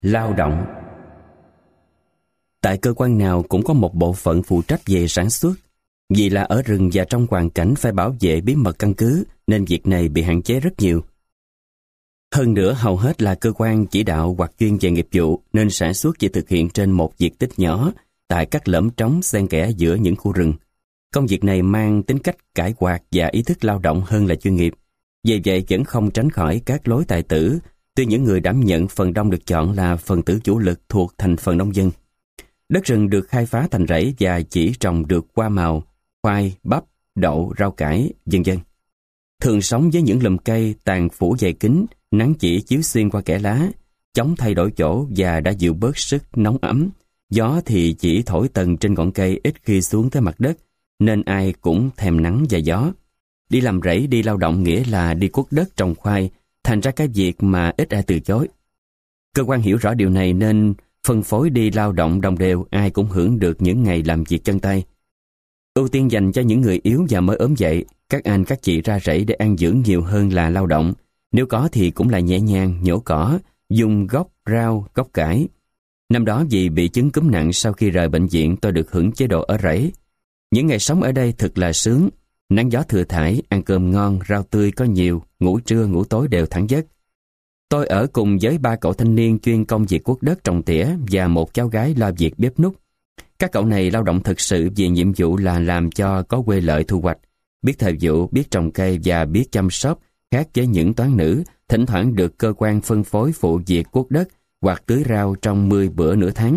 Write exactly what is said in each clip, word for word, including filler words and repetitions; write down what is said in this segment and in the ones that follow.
Lao động. Tại cơ quan nào cũng có một bộ phận phụ trách về sản xuất. Vì là ở rừng và trong hoàn cảnh phải bảo vệ bí mật căn cứ, nên việc này bị hạn chế rất nhiều. Hơn nữa, hầu hết là cơ quan chỉ đạo hoặc chuyên về nghiệp vụ, nên sản xuất chỉ thực hiện trên một diện tích nhỏ, tại các lõm trống xen kẽ giữa những khu rừng. Công việc này mang tính cách cải hoạt và ý thức lao động hơn là chuyên nghiệp. Vì vậy vẫn không tránh khỏi các lối tài tử, tuy những người đảm nhận phần đông được chọn là phần tử chủ lực thuộc thành phần nông dân. Đất rừng được khai phá thành rẫy và chỉ trồng được hoa màu, khoai, bắp, đậu, rau cải, vân vân. Thường sống với những lùm cây tàn phủ dày kín, nắng chỉ chiếu xuyên qua kẽ lá, chống thay đổi chỗ và đã dịu bớt sức nóng ấm. Gió thì chỉ thổi tầng trên ngọn cây ít khi xuống tới mặt đất, nên ai cũng thèm nắng và gió. Đi làm rẫy, đi lao động nghĩa là đi cuốc đất trồng khoai, thành ra cái việc mà ít ai từ chối. Cơ quan hiểu rõ điều này nên phân phối đi lao động đồng đều, ai cũng hưởng được những ngày làm việc chân tay. Ưu tiên dành cho những người yếu và mới ốm dậy, các anh các chị ra rẫy để ăn dưỡng nhiều hơn là lao động. Nếu có thì cũng là nhẹ nhàng, nhổ cỏ, dùng gốc rau, gốc cải. Năm đó vì bị chứng cúm nặng, sau khi rời bệnh viện tôi được hưởng chế độ ở rẫy. Những ngày sống ở đây thật là sướng. Nắng gió thừa thãi, ăn cơm ngon, rau tươi có nhiều, ngủ trưa ngủ tối đều thẳng giấc. Tôi ở cùng với ba cậu thanh niên chuyên công việc cuốc đất trồng tỉa và một cháu gái lo việc bếp núc. Các cậu này lao động thực sự vì nhiệm vụ là làm cho có quê lợi thu hoạch, biết thời vụ, biết trồng cây và biết chăm sóc, khác với những toán nữ, thỉnh thoảng được cơ quan phân phối phụ việc cuốc đất hoặc tưới rau trong mười bữa nửa tháng.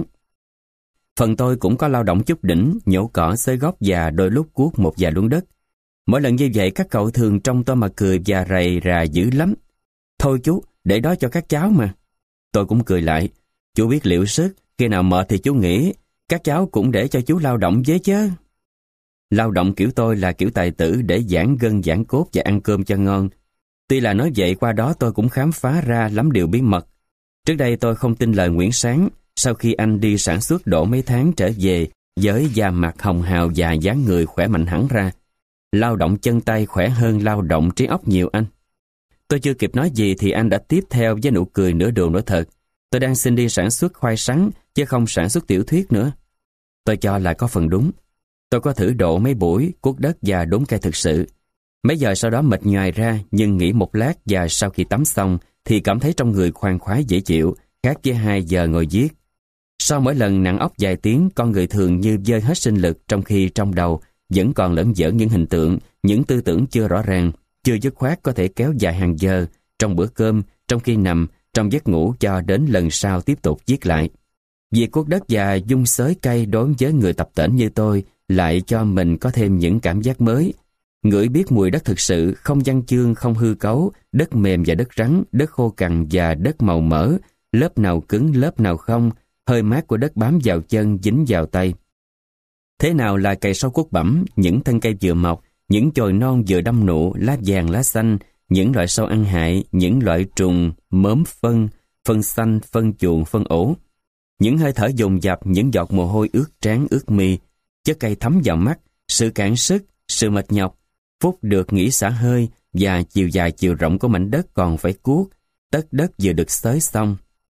Phần tôi cũng có lao động chút đỉnh, nhổ cỏ, xới gốc và đôi lúc cuốc một vài luống đất. Mỗi lần như vậy các cậu thường trông tôi mà cười và rầy rà dữ lắm. Thôi chú, để đó cho các cháu mà. Tôi cũng cười lại. Chú biết liệu sức, khi nào mệt thì chú nghỉ. Các cháu cũng để cho chú lao động với chứ. Lao động kiểu tôi là kiểu tài tử để giãn gân giãn cốt và ăn cơm cho ngon. Tuy là nói vậy, qua đó tôi cũng khám phá ra lắm điều bí mật. Trước đây tôi không tin lời Nguyễn Sáng, sau khi anh đi sản xuất độ mấy tháng trở về với da mặt hồng hào và dáng người khỏe mạnh hẳn ra. Lao động chân tay khỏe hơn lao động trí óc nhiều anh. Tôi chưa kịp nói gì thì anh đã tiếp theo với nụ cười nửa đùa nửa thật. Tôi đang xin đi sản xuất khoai sắn chứ không sản xuất tiểu thuyết nữa. Tôi cho là có phần đúng. Tôi có thử độ mấy buổi cuốc đất và đốn cây thực sự. Mấy giờ sau đó mệt nhoài ra, nhưng nghỉ một lát và sau khi tắm xong thì cảm thấy trong người khoan khoái dễ chịu, khác với hai giờ ngồi viết. Sau mỗi lần nặng óc vài tiếng, con người thường như vơi hết sinh lực, trong khi trong đầu vẫn còn lởn vởn những hình tượng, những tư tưởng chưa rõ ràng, chưa dứt khoát có thể kéo dài hàng giờ, trong bữa cơm, trong khi nằm, trong giấc ngủ cho đến lần sau tiếp tục viết lại. Việc cuốc đất và dung xới cây đối với người tập tễnh như tôi lại cho mình có thêm những cảm giác mới. Ngửi biết mùi đất thực sự, không văn chương, không hư cấu, đất mềm và đất rắn, đất khô cằn và đất màu mỡ, lớp nào cứng, lớp nào không, hơi mát của đất bám vào chân, dính vào tay. Thế nào là cày sâu cuốc bẩm, những thân cây vừa mọc, những chồi non vừa đâm nụ, lá vàng, lá xanh, những loại sâu ăn hại, những loại trùng, mớm phân, phân xanh, phân chuồng, phân ổ. Những hơi thở dồn dập, những giọt mồ hôi ướt trán, ướt mi, chất cây thấm vào mắt, sự cạn sức, sự mệt nhọc, phút được nghỉ xả hơi và chiều dài chiều rộng của mảnh đất còn phải cuốc, tất đất vừa được xới xong.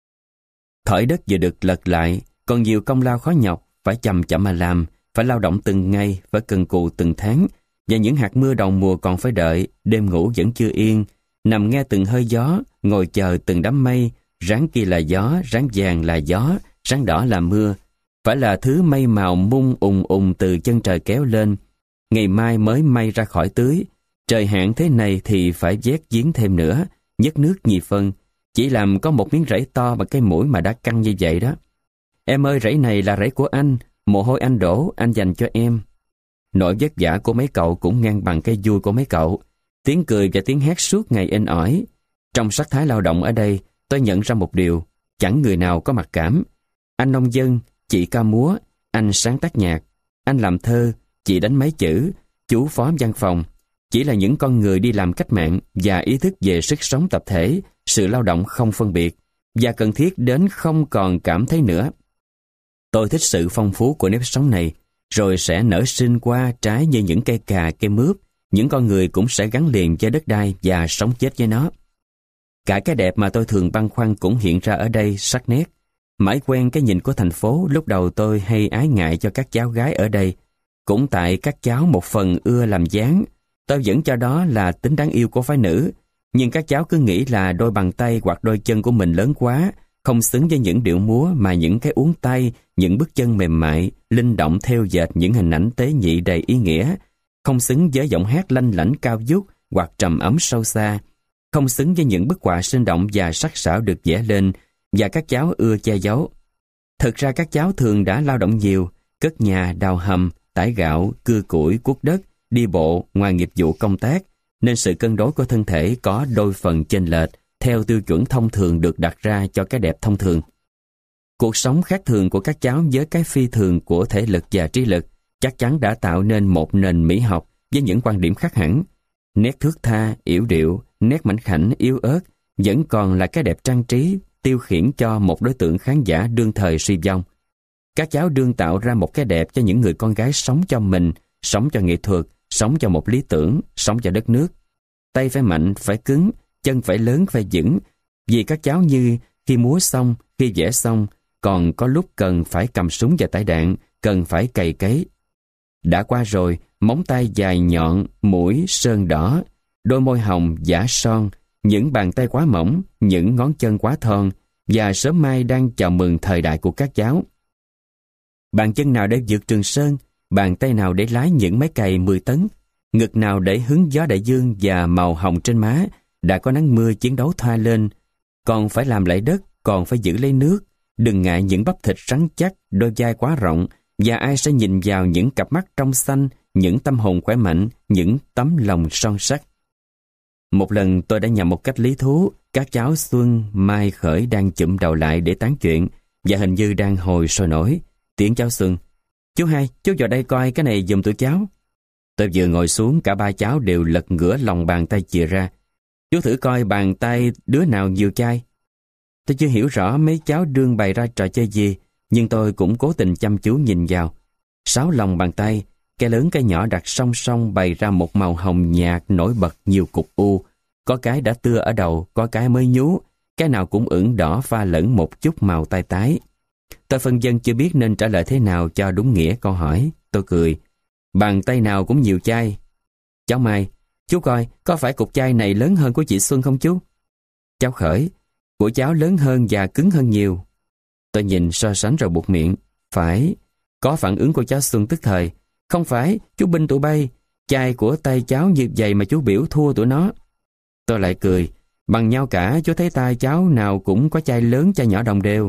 Thỏi đất vừa được lật lại, còn nhiều công lao khó nhọc, phải chậm chậm mà làm, phải lao động từng ngày, phải cần cù từng tháng, và những hạt mưa đầu mùa còn phải đợi, đêm ngủ vẫn chưa yên, nằm nghe từng hơi gió, ngồi chờ từng đám mây, ráng kia là gió, ráng vàng là gió, ráng đỏ là mưa, phải là thứ mây màu mung ùng ùng từ chân trời kéo lên, ngày mai mới may ra khỏi tưới, trời hạn thế này thì phải vét giếng thêm nữa, nhấc nước nhì phân, chỉ làm có một miếng rẫy to bằng cái mũi mà đã căng như vậy đó. Em ơi, rẫy này là rẫy của anh, mồ hôi anh đổ, anh dành cho em. Nỗi vất vả của mấy cậu cũng ngang bằng cái vui của mấy cậu, tiếng cười và tiếng hát suốt ngày inh ỏi. Trong sắc thái lao động ở đây, tôi nhận ra một điều, chẳng người nào có mặc cảm. Anh nông dân, chị ca múa, anh sáng tác nhạc, anh làm thơ, chị đánh máy chữ, chú phó văn phòng, chỉ là những con người đi làm cách mạng và ý thức về sức sống tập thể, sự lao động không phân biệt, và cần thiết đến không còn cảm thấy nữa. Tôi thích sự phong phú của nếp sống này, rồi sẽ nở sinh qua trái như những cây cà, cây mướp, những con người cũng sẽ gắn liền với đất đai và sống chết với nó. Cả cái đẹp mà tôi thường băn khoăn cũng hiện ra ở đây sắc nét. Mãi quen cái nhìn của thành phố, lúc đầu tôi hay ái ngại cho các cháu gái ở đây. Cũng tại các cháu một phần ưa làm dáng, tôi vẫn cho đó là tính đáng yêu của phái nữ. Nhưng các cháu cứ nghĩ là đôi bàn tay hoặc đôi chân của mình lớn quá, không xứng với những điệu múa mà những cái uốn tay, những bước chân mềm mại, linh động theo dệt những hình ảnh tế nhị đầy ý nghĩa, không xứng với giọng hát lanh lảnh cao vút hoặc trầm ấm sâu xa, không xứng với những bức họa sinh động và sắc sảo được vẽ lên, và các cháu ưa che giấu. Thực ra các cháu thường đã lao động nhiều, cất nhà, đào hầm, tải gạo, cưa củi, cuốc đất, đi bộ ngoài nghiệp vụ công tác, nên sự cân đối của thân thể có đôi phần chênh lệch theo tiêu chuẩn thông thường được đặt ra cho cái đẹp thông thường. Cuộc sống khác thường của các cháu với cái phi thường của thể lực và trí lực chắc chắn đã tạo nên một nền mỹ học với những quan điểm khác hẳn. Nét thướt tha, yểu điệu, nét mảnh khảnh, yếu ớt vẫn còn là cái đẹp trang trí tiêu khiển cho một đối tượng khán giả đương thời suy vong. Các cháu đương tạo ra một cái đẹp cho những người con gái sống cho mình, sống cho nghệ thuật, sống cho một lý tưởng, sống cho đất nước. Tay phải mạnh, phải cứng, chân phải lớn, phải vững. Vì các cháu như khi múa xong, khi vẽ xong, còn có lúc cần phải cầm súng và tải đạn, cần phải cày cấy. Đã qua rồi, móng tay dài nhọn, mũi sơn đỏ, đôi môi hồng giả son, những bàn tay quá mỏng, những ngón chân quá thon, và sớm mai đang chào mừng thời đại của các cháu. Bàn chân nào để vượt Trường Sơn, bàn tay nào để lái những máy cày mười tấn, ngực nào để hứng gió đại dương và màu hồng trên má, đã có nắng mưa chiến đấu thoa lên, còn phải làm lại đất, còn phải giữ lấy nước, đừng ngại những bắp thịt rắn chắc, đôi vai quá rộng, và ai sẽ nhìn vào những cặp mắt trong xanh, những tâm hồn khỏe mạnh, những tấm lòng son sắc. Một lần tôi đã nhầm một cách lý thú, các cháu Xuân, Mai, Khởi đang chụm đầu lại để tán chuyện, và hình như đang hồi sôi nổi. Tiếng cháu Xuân: "Chú Hai, chú vào đây coi cái này giùm tụi cháu." Tôi vừa ngồi xuống, cả ba cháu đều lật ngửa lòng bàn tay chìa ra. "Chú thử coi bàn tay đứa nào nhiều chai." Tôi chưa hiểu rõ mấy cháu đương bày ra trò chơi gì, nhưng tôi cũng cố tình chăm chú nhìn vào. Sáu lòng bàn tay, cái lớn cái nhỏ đặt song song bày ra một màu hồng nhạt nổi bật nhiều cục u. Có cái đã tưa ở đầu, có cái mới nhú, cái nào cũng ửng đỏ pha lẫn một chút màu tai tái. Tôi phân vân chưa biết nên trả lời thế nào cho đúng nghĩa câu hỏi. Tôi cười: "Bàn tay nào cũng nhiều chai." Cháu Mai: "Chú coi, có phải cục chai này lớn hơn của chị Xuân không chú?" Cháu Khởi: "Của cháu lớn hơn và cứng hơn nhiều." Tôi nhìn so sánh rồi buột miệng: "Phải." Có phản ứng của cháu Xuân tức thời: "Không phải, chú binh tụi bay, chai của tay cháu như vậy mà chú biểu thua tụi nó." Tôi lại cười: "Bằng nhau cả, chú thấy tay cháu nào cũng có chai lớn chai nhỏ đồng đều."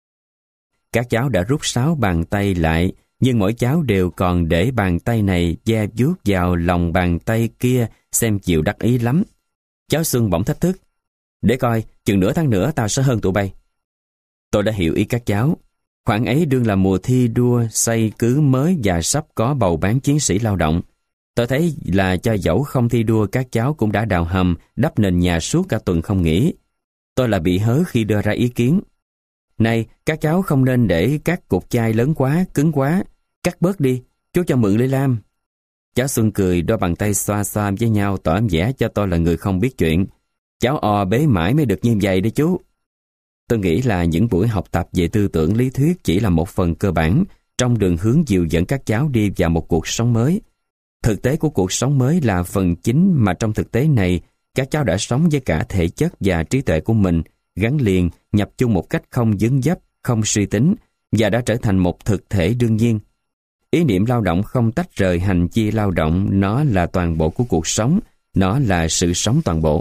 Các cháu đã rút sáu bàn tay lại, nhưng mỗi cháu đều còn để bàn tay này da vuốt vào lòng bàn tay kia, xem chịu đắc ý lắm. Cháu Xuân bỗng thách thức: "Để coi, chừng nửa tháng nữa tao sẽ hơn tụi bay." Tôi đã hiểu ý các cháu. Khoảng ấy đương là mùa thi đua xây cứ mới và sắp có bầu bán chiến sĩ lao động. Tôi thấy là cho dẫu không thi đua, các cháu cũng đã đào hầm, đắp nền nhà suốt cả tuần không nghỉ. Tôi là bị hớ khi đưa ra ý kiến: "Này, các cháu không nên để các cục chai lớn quá, cứng quá. Cắt bớt đi, chú cho mượn lưỡi lam." Cháu Xuân cười, đôi bàn tay xoa xoa với nhau tỏ vẻ cho tôi là người không biết chuyện. "Cháu ò bế mãi mới được như vậy đấy chú." Tôi nghĩ là những buổi học tập về tư tưởng lý thuyết chỉ là một phần cơ bản trong đường hướng dìu dẫn các cháu đi vào một cuộc sống mới. Thực tế của cuộc sống mới là phần chính mà trong thực tế này các cháu đã sống với cả thể chất và trí tuệ của mình, gắn liền, nhập chung một cách không dấn dấp, không suy tính, và đã trở thành một thực thể đương nhiên. Ý niệm lao động không tách rời hành chi lao động, nó là toàn bộ của cuộc sống, nó là sự sống toàn bộ.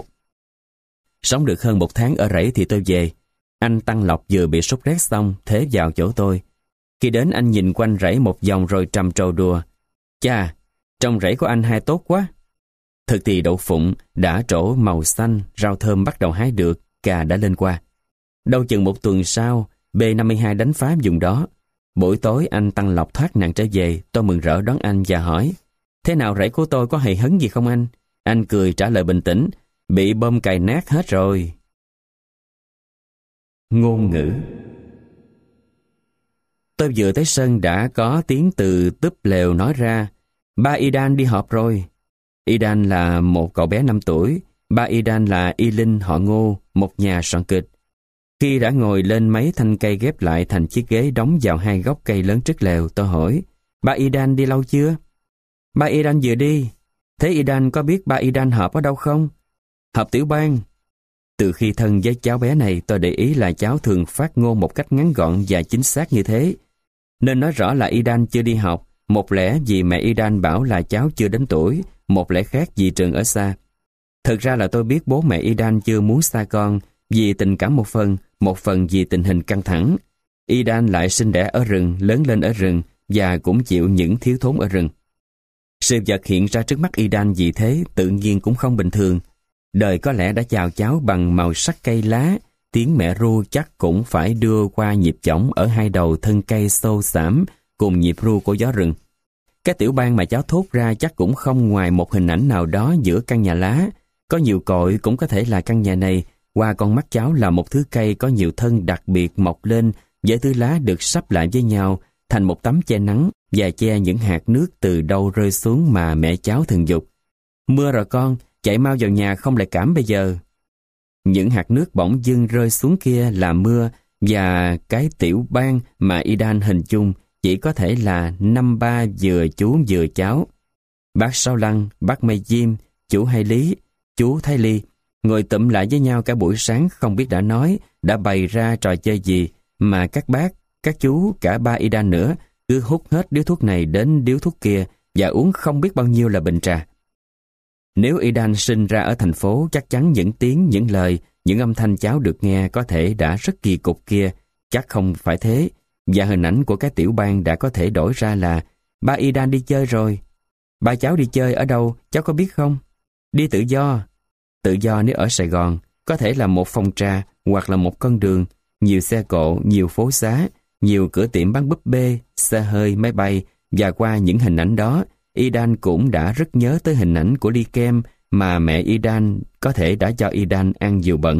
Sống được hơn một tháng ở rẫy thì tôi về. Anh Tăng Lộc vừa bị sốt rét xong, thế vào chỗ tôi. Khi đến anh nhìn quanh rẫy một vòng rồi trầm trồ đùa: "Chà, trồng rẫy của anh hai tốt quá." Thực thì đậu phụng đã trổ màu xanh, rau thơm bắt đầu hái được, cà đã lên qua. Đâu chừng một tuần sau, B năm mươi hai đánh phá vùng đó. Buổi tối anh Tăng Lộc thoát nạn trở về, tôi mừng rỡ đón anh và hỏi: "Thế nào rẫy của tôi có hầy hấn gì không anh?" Anh cười trả lời bình tĩnh: "Bị bom cày nát hết rồi." Ngôn ngữ. Tôi vừa tới sân đã có tiếng từ túp lều nói ra: "Ba Idan đi họp rồi." Idan là một cậu bé năm tuổi, ba Idan là Y Linh họ Ngô, một nhà soạn kịch. Khi đã ngồi lên mấy thanh cây ghép lại thành chiếc ghế đóng vào hai gốc cây lớn trước lều, tôi hỏi, ba Idan đi lâu chưa? Ba Idan vừa đi. Thế Idan có biết ba Idan họp ở đâu không? Họp tiểu bang. Từ khi thân với cháu bé này, tôi để ý là cháu thường phát ngôn một cách ngắn gọn và chính xác như thế. Nên nói rõ là Idan chưa đi học, một lẽ vì mẹ Idan bảo là cháu chưa đến tuổi, một lẽ khác vì trường ở xa. Thực ra là tôi biết bố mẹ Idan chưa muốn xa con, vì tình cảm một phần, một phần vì tình hình căng thẳng. Idan lại sinh đẻ ở rừng, lớn lên ở rừng và cũng chịu những thiếu thốn ở rừng. Sự vật hiện ra trước mắt Idan vì thế tự nhiên cũng không bình thường. Đời có lẽ đã chào cháu bằng màu sắc cây lá, tiếng mẹ ru chắc cũng phải đưa qua nhịp chổng ở hai đầu thân cây xô xảm cùng nhịp ru của gió rừng. Cái tiểu bang mà cháu thốt ra chắc cũng không ngoài một hình ảnh nào đó giữa căn nhà lá. Có nhiều cội cũng có thể là căn nhà này, qua con mắt cháu là một thứ cây có nhiều thân đặc biệt mọc lên với thứ lá được sắp lại với nhau thành một tấm che nắng và che những hạt nước từ đâu rơi xuống mà mẹ cháu thường dục. Mưa rồi con, chạy mau vào nhà không lại cảm bây giờ. Những hạt nước bỗng dưng rơi xuống kia là mưa và cái tiểu bang mà Idan hình dung chỉ có thể là năm ba vừa chú vừa cháu. Bác Sao Lăng, bác Mây Diêm, chú Hai Lý, chú Thái Ly ngồi tụm lại với nhau cả buổi sáng không biết đã nói, đã bày ra trò chơi gì mà các bác, các chú, cả ba Idan nữa cứ hút hết điếu thuốc này đến điếu thuốc kia và uống không biết bao nhiêu là bình trà. Nếu Idan sinh ra ở thành phố, chắc chắn những tiếng, những lời, những âm thanh cháu được nghe có thể đã rất kỳ cục kia, chắc không phải thế. Và hình ảnh của cái tiểu bang đã có thể đổi ra là ba Idan đi chơi rồi. Ba cháu đi chơi ở đâu, cháu có biết không? Đi tự do. Tự do nếu ở Sài Gòn, có thể là một phòng trà hoặc là một con đường, nhiều xe cộ, nhiều phố xá, nhiều cửa tiệm bán búp bê, xe hơi, máy bay. Và qua những hình ảnh đó, Idan cũng đã rất nhớ tới hình ảnh của ly kem mà mẹ Idan có thể đã cho Idan ăn dù bận.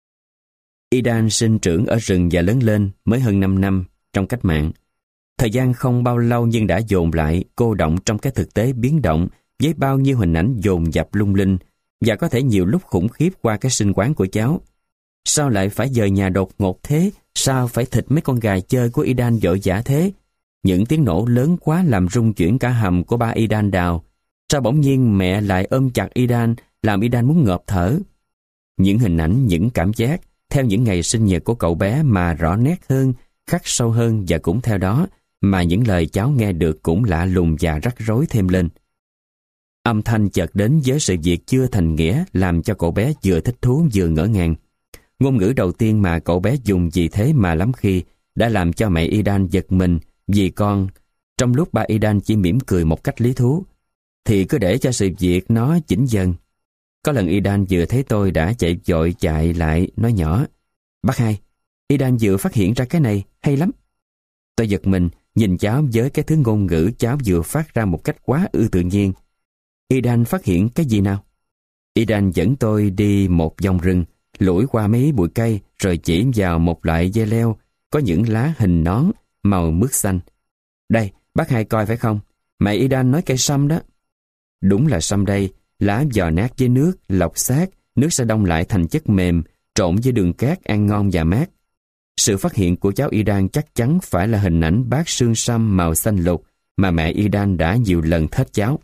Idan sinh trưởng ở rừng và lớn lên mới hơn năm năm trong cách mạng. Thời gian không bao lâu nhưng đã dồn lại, cô động trong cái thực tế biến động với bao nhiêu hình ảnh dồn dập lung linh và có thể nhiều lúc khủng khiếp qua cái sinh quán của cháu. Sao lại phải dời nhà đột ngột thế? Sao phải thịt mấy con gà chơi của Idan vội vã thế? Những tiếng nổ lớn quá làm rung chuyển cả hầm của ba Idan đào. Sao bỗng nhiên mẹ lại ôm chặt Idan, làm Idan muốn ngộp thở? Những hình ảnh, những cảm giác, theo những ngày sinh nhật của cậu bé mà rõ nét hơn, khắc sâu hơn và cũng theo đó mà những lời cháu nghe được cũng lạ lùng và rắc rối thêm lên. Âm thanh chợt đến với sự việc chưa thành nghĩa làm cho cậu bé vừa thích thú vừa ngỡ ngàng. Ngôn ngữ đầu tiên mà cậu bé dùng vì thế mà lắm khi đã làm cho mẹ Idan giật mình vì con, trong lúc ba Idan chỉ mỉm cười một cách lý thú, thì cứ để cho sự việc nó chỉnh dần. Có lần Idan vừa thấy tôi đã chạy vội chạy lại nói nhỏ, bác Hai, Idan vừa phát hiện ra cái này, hay lắm. Tôi giật mình, nhìn cháu với cái thứ ngôn ngữ cháu vừa phát ra một cách quá ư tự nhiên. Idan phát hiện cái gì nào? Idan dẫn tôi đi một vòng rừng, lủi qua mấy bụi cây rồi chỉ vào một loại dây leo có những lá hình nón màu mướt xanh. Đây, bác Hai coi phải không? Mẹ Idan nói cây sâm đó. Đúng là sâm đây, lá giò nát với nước, lọc xác, nước sẽ đông lại thành chất mềm, trộn với đường cát ăn ngon và mát. Sự phát hiện của cháu Idan chắc chắn phải là hình ảnh bát xương sâm màu xanh lục mà mẹ Idan đã nhiều lần thết cháu.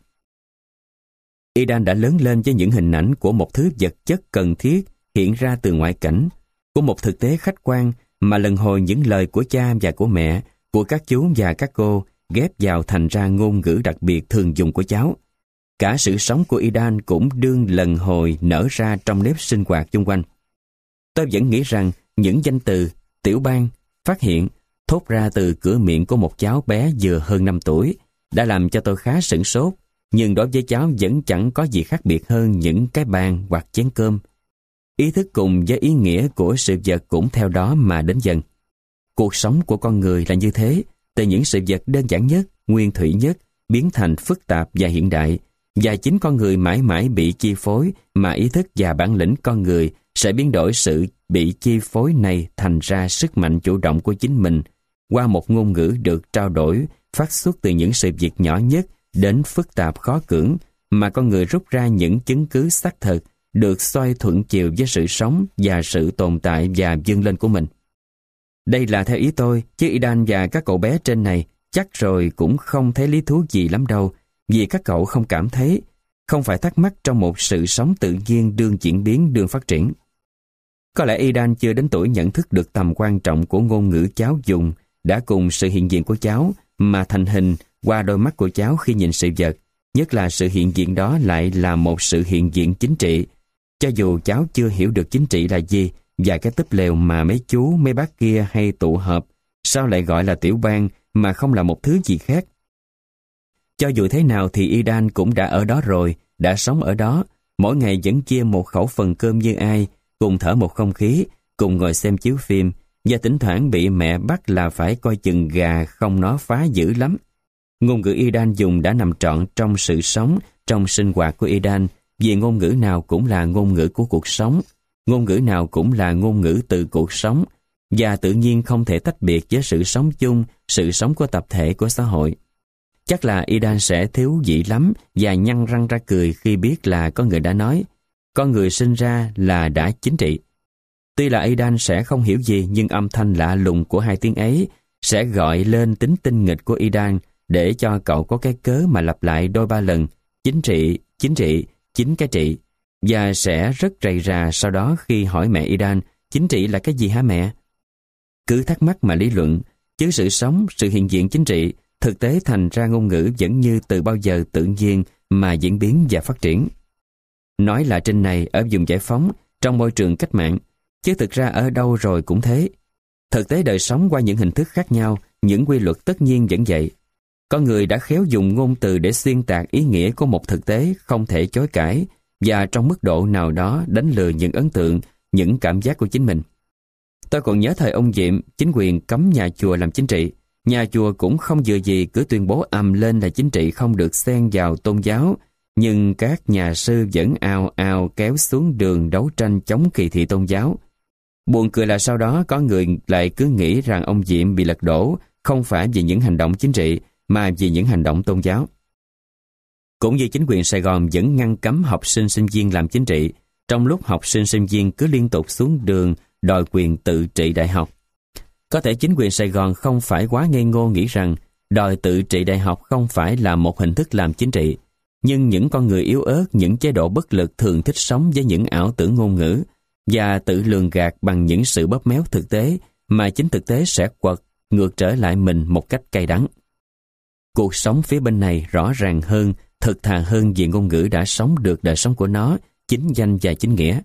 Idan đã lớn lên với những hình ảnh của một thứ vật chất cần thiết hiện ra từ ngoại cảnh, của một thực tế khách quan mà lần hồi những lời của cha và của mẹ, của các chú và các cô ghép vào thành ra ngôn ngữ đặc biệt thường dùng của cháu. Cả sự sống của Idan cũng đương lần hồi nở ra trong nếp sinh hoạt chung quanh. Tôi vẫn nghĩ rằng những danh từ tiểu bang, phát hiện, thốt ra từ cửa miệng của một cháu bé vừa hơn năm tuổi đã làm cho tôi khá sửng sốt, nhưng đối với cháu vẫn chẳng có gì khác biệt hơn những cái bàn hoặc chén cơm. Ý thức cùng với ý nghĩa của sự vật cũng theo đó mà đến dần. Cuộc sống của con người là như thế, từ những sự vật đơn giản nhất, nguyên thủy nhất, biến thành phức tạp và hiện đại, và chính con người mãi mãi bị chi phối mà ý thức và bản lĩnh con người sẽ biến đổi sự bị chi phối này thành ra sức mạnh chủ động của chính mình qua một ngôn ngữ được trao đổi phát xuất từ những sự việc nhỏ nhất đến phức tạp khó cưỡng mà con người rút ra những chứng cứ xác thực được xoay thuận chiều với sự sống và sự tồn tại và vươn lên của mình. Đây là theo ý tôi, chứ Idan và các cậu bé trên này chắc rồi cũng không thấy lý thú gì lắm đâu, vì các cậu không cảm thấy, không phải thắc mắc trong một sự sống tự nhiên đương diễn biến, đương phát triển. Có lẽ Idan chưa đến tuổi nhận thức được tầm quan trọng của ngôn ngữ cháu dùng đã cùng sự hiện diện của cháu mà thành hình qua đôi mắt của cháu khi nhìn sự vật, nhất là sự hiện diện đó lại là một sự hiện diện chính trị. Cho dù cháu chưa hiểu được chính trị là gì và cái túp lều mà mấy chú, mấy bác kia hay tụ họp, sao lại gọi là tiểu bang mà không là một thứ gì khác. Cho dù thế nào thì Idan cũng đã ở đó rồi, đã sống ở đó, mỗi ngày vẫn chia một khẩu phần cơm như ai, cùng thở một không khí, cùng ngồi xem chiếu phim, và thỉnh thoảng bị mẹ bắt là phải coi chừng gà không nó phá dữ lắm. Ngôn ngữ Idan dùng đã nằm trọn trong sự sống, trong sinh hoạt của Idan, vì ngôn ngữ nào cũng là ngôn ngữ của cuộc sống, ngôn ngữ nào cũng là ngôn ngữ từ cuộc sống, và tự nhiên không thể tách biệt với sự sống chung, sự sống của tập thể của xã hội. Chắc là Idan sẽ thiếu vị lắm và nhăn răng ra cười khi biết là có người đã nói, con người sinh ra là đã chính trị. Tuy là Idan sẽ không hiểu gì, nhưng âm thanh lạ lùng của hai tiếng ấy sẽ gọi lên tính tinh nghịch của Idan để cho cậu có cái cớ mà lặp lại đôi ba lần chính trị, chính trị, chính cái trị, và sẽ rất rầy rà sau đó khi hỏi mẹ Idan, chính trị là cái gì hả mẹ? Cứ thắc mắc mà lý luận, chứ sự sống, sự hiện diện chính trị, thực tế thành ra ngôn ngữ vẫn như từ bao giờ tự nhiên mà diễn biến và phát triển. Nói là trên này ở vùng giải phóng, trong môi trường cách mạng, chứ thực ra ở đâu rồi cũng thế. Thực tế đời sống qua những hình thức khác nhau, những quy luật tất nhiên vẫn vậy. Có người đã khéo dùng ngôn từ để xuyên tạc ý nghĩa của một thực tế không thể chối cãi và trong mức độ nào đó đánh lừa những ấn tượng, những cảm giác của chính mình. Tôi còn nhớ thời ông Diệm, chính quyền cấm nhà chùa làm chính trị. Nhà chùa cũng không vừa gì cứ tuyên bố ầm lên là chính trị không được xen vào tôn giáo, nhưng các nhà sư vẫn ào ào kéo xuống đường đấu tranh chống kỳ thị tôn giáo. Buồn cười là sau đó có người lại cứ nghĩ rằng ông Diệm bị lật đổ không phải vì những hành động chính trị mà vì những hành động tôn giáo. Cũng như chính quyền Sài Gòn vẫn ngăn cấm học sinh sinh viên làm chính trị, trong lúc học sinh sinh viên cứ liên tục xuống đường đòi quyền tự trị đại học. Có thể chính quyền Sài Gòn không phải quá ngây ngô nghĩ rằng đòi tự trị đại học không phải là một hình thức làm chính trị, nhưng những con người yếu ớt, những chế độ bất lực thường thích sống với những ảo tưởng ngôn ngữ và tự lường gạt bằng những sự bóp méo thực tế mà chính thực tế sẽ quật ngược trở lại mình một cách cay đắng. Cuộc sống phía bên này rõ ràng hơn, thực thà hơn vì ngôn ngữ đã sống được đời sống của nó, chính danh và chính nghĩa.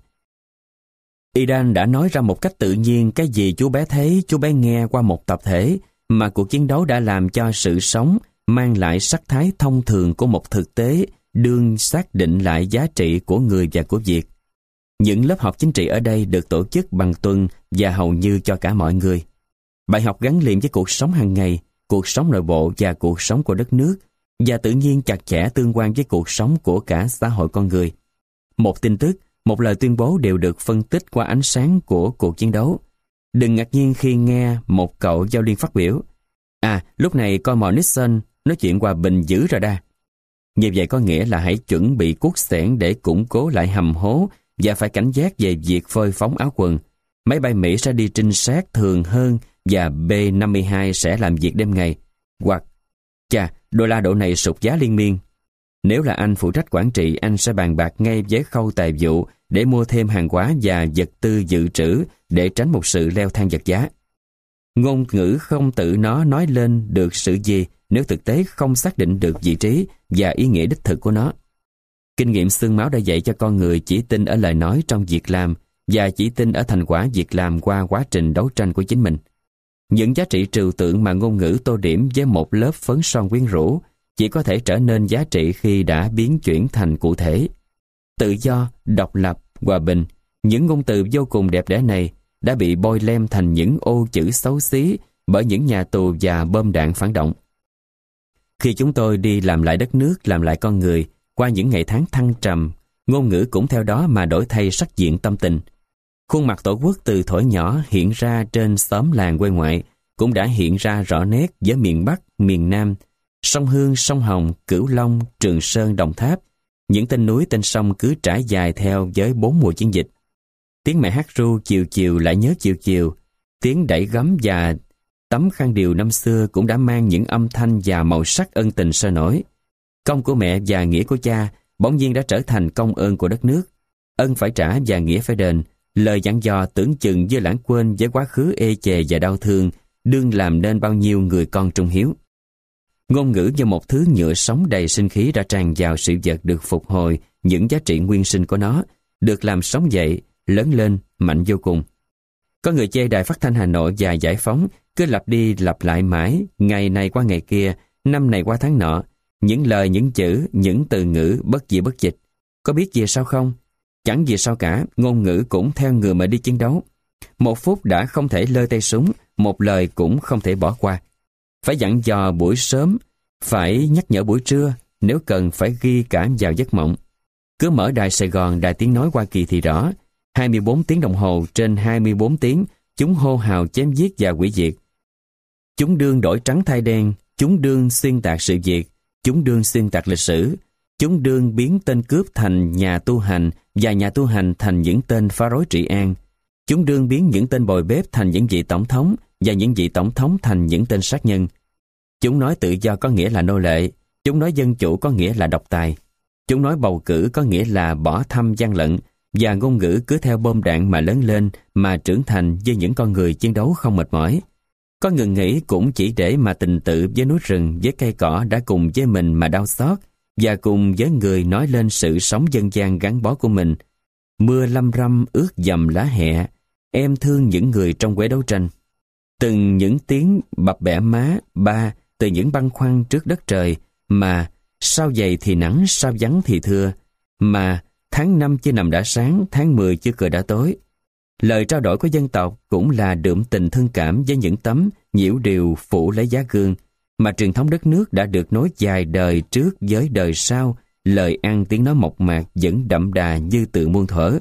Idan đã nói ra một cách tự nhiên cái gì chú bé thấy, chú bé nghe qua một tập thể, mà cuộc chiến đấu đã làm cho sự sống mang lại sắc thái thông thường của một thực tế, đương xác định lại giá trị của người và của việc. Những lớp học chính trị ở đây được tổ chức bằng tuần và hầu như cho cả mọi người. Bài học gắn liền với cuộc sống hàng ngày, cuộc sống nội bộ và cuộc sống của đất nước, và tự nhiên chặt chẽ tương quan với cuộc sống của cả xã hội con người. Một tin tức, một lời tuyên bố đều được phân tích qua ánh sáng của cuộc chiến đấu. Đừng ngạc nhiên khi nghe một cậu giao liên phát biểu, à, lúc này coi mò Nixon nói chuyện hòa bình dữ rồi đa. Như vậy có nghĩa là hãy chuẩn bị cuốc xẻng để củng cố lại hầm hố và phải cảnh giác về việc phơi phóng áo quần. Máy bay Mỹ sẽ đi trinh sát thường hơn và B năm mươi hai sẽ làm việc đêm ngày. Hoặc, chà, đô la độ này sụt giá liên miên. Nếu là anh phụ trách quản trị, anh sẽ bàn bạc ngay với khâu tài vụ để mua thêm hàng hóa và vật tư dự trữ để tránh một sự leo thang vật giá. Ngôn ngữ không tự nó nói lên được sự gì nếu thực tế không xác định được vị trí và ý nghĩa đích thực của nó. Kinh nghiệm xương máu đã dạy cho con người chỉ tin ở lời nói trong việc làm và chỉ tin ở thành quả việc làm qua quá trình đấu tranh của chính mình. Những giá trị trừu tượng mà ngôn ngữ tô điểm với một lớp phấn son quyến rũ chỉ có thể trở nên giá trị khi đã biến chuyển thành cụ thể. Tự do, độc lập, hòa bình, những ngôn từ vô cùng đẹp đẽ này đã bị bôi lem thành những ô chữ xấu xí bởi những nhà tù và bom đạn phản động. Khi chúng tôi đi làm lại đất nước, làm lại con người, qua những ngày tháng thăng trầm, ngôn ngữ cũng theo đó mà đổi thay sắc diện tâm tình. Khuôn mặt tổ quốc từ thuở nhỏ hiện ra trên xóm làng quê ngoại cũng đã hiện ra rõ nét với miền Bắc, miền Nam, sông Hương, sông Hồng, Cửu Long, Trường Sơn, Đồng Tháp, Những tên núi tên sông cứ trải dài theo với bốn mùa chiến dịch. Tiếng mẹ hát ru chiều chiều lại nhớ chiều chiều, tiếng đẩy gấm và tấm khăn điều năm xưa cũng đã mang những âm thanh và màu sắc ân tình sôi nổi. Công của mẹ và nghĩa của cha bỗng nhiên đã trở thành công ơn của đất nước. Ân phải trả và nghĩa phải đền. Lời dặn dò tưởng chừng như lãng quên với quá khứ ê chề và đau thương, đương làm nên bao nhiêu người con trung hiếu. Ngôn ngữ như một thứ nhựa sống đầy sinh khí đã tràn vào sự vật được phục hồi những giá trị nguyên sinh của nó, được làm sống dậy, lớn lên, mạnh vô cùng. Có người chê đài phát thanh Hà Nội và Giải Phóng cứ lặp đi lặp lại mãi, ngày này qua ngày kia, năm này qua tháng nọ, những lời, những chữ, những từ ngữ bất di bất dịch. Có biết gì sao không? Chẳng gì sao cả, ngôn ngữ cũng theo người mà đi chiến đấu. Một phút đã không thể lơi tay súng, một lời cũng không thể bỏ qua. Phải dặn dò buổi sớm, phải nhắc nhở buổi trưa, nếu cần phải ghi cả vào giấc mộng. Cứ mở đài Sài Gòn, đài tiếng nói Hoa Kỳ thì rõ, hai mươi bốn tiếng đồng hồ trên hai mươi bốn tiếng, chúng hô hào chém giết và hủy diệt. Chúng đương đổi trắng thay đen, chúng đương xuyên tạc sự việc, chúng đương xuyên tạc lịch sử, chúng đương biến tên cướp thành nhà tu hành và nhà tu hành thành những tên phá rối trị an. Chúng đương biến những tên bồi bếp thành những vị tổng thống và những vị tổng thống thành những tên sát nhân. Chúng nói tự do có nghĩa là nô lệ, chúng nói dân chủ có nghĩa là độc tài. Chúng nói bầu cử có nghĩa là bỏ thăm gian lận, và ngôn ngữ cứ theo bom đạn mà lớn lên, mà trưởng thành với những con người chiến đấu không mệt mỏi. Có ngừng nghỉ cũng chỉ để mà tình tự với núi rừng, với cây cỏ đã cùng với mình mà đau xót, và cùng với người nói lên sự sống dân gian gắn bó của mình. Mưa lâm râm ướt dầm lá hẹ, em thương những người trong quẻ đấu tranh. Từng những tiếng bập bẹ má, ba, từ những băn khoăn trước đất trời, mà sao dày thì nắng, sao vắng thì thưa, mà tháng năm chưa nằm đã sáng, tháng mười chưa cười đã tối. Lời trao đổi của dân tộc cũng là đượm tình thương cảm với những tấm nhiễu điều phủ lấy giá gương, mà truyền thống đất nước đã được nối dài đời trước với đời sau, lời ăn tiếng nói mộc mạc vẫn đậm đà như tự muôn thuở.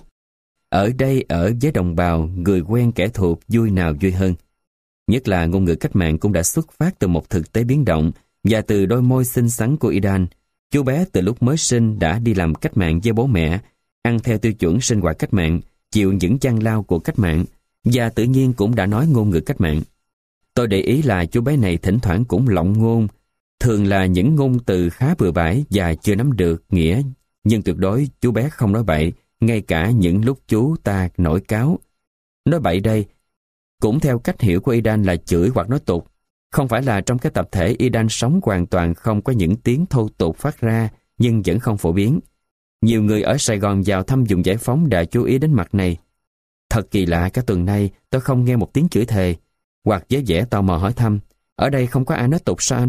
Ở đây ở với đồng bào, người quen kẻ thuộc vui nào vui hơn. Nhất là ngôn ngữ cách mạng cũng đã xuất phát từ một thực tế biến động và từ đôi môi xinh xắn của Idan. Chú bé từ lúc mới sinh đã đi làm cách mạng với bố mẹ, ăn theo tiêu chuẩn sinh hoạt cách mạng, chịu những chang lao của cách mạng, và tự nhiên cũng đã nói ngôn ngữ cách mạng. Tôi để ý là chú bé này thỉnh thoảng cũng lọng ngôn, thường là những ngôn từ khá bừa bãi và chưa nắm được nghĩa, nhưng tuyệt đối chú bé không nói bậy, ngay cả những lúc chú ta nổi cáo. Nói bậy đây cũng theo cách hiểu của Idan là chửi hoặc nói tục. Không phải là trong cái tập thể Idan sống hoàn toàn không có những tiếng thô tục phát ra, nhưng vẫn không phổ biến. Nhiều người ở Sài Gòn vào thăm vùng Giải Phóng đã chú ý đến mặt này. Thật kỳ lạ, cả tuần nay tôi không nghe một tiếng chửi thề, hoặc với vẻ tò mò hỏi thăm, ở đây không có ai nói tục sao anh?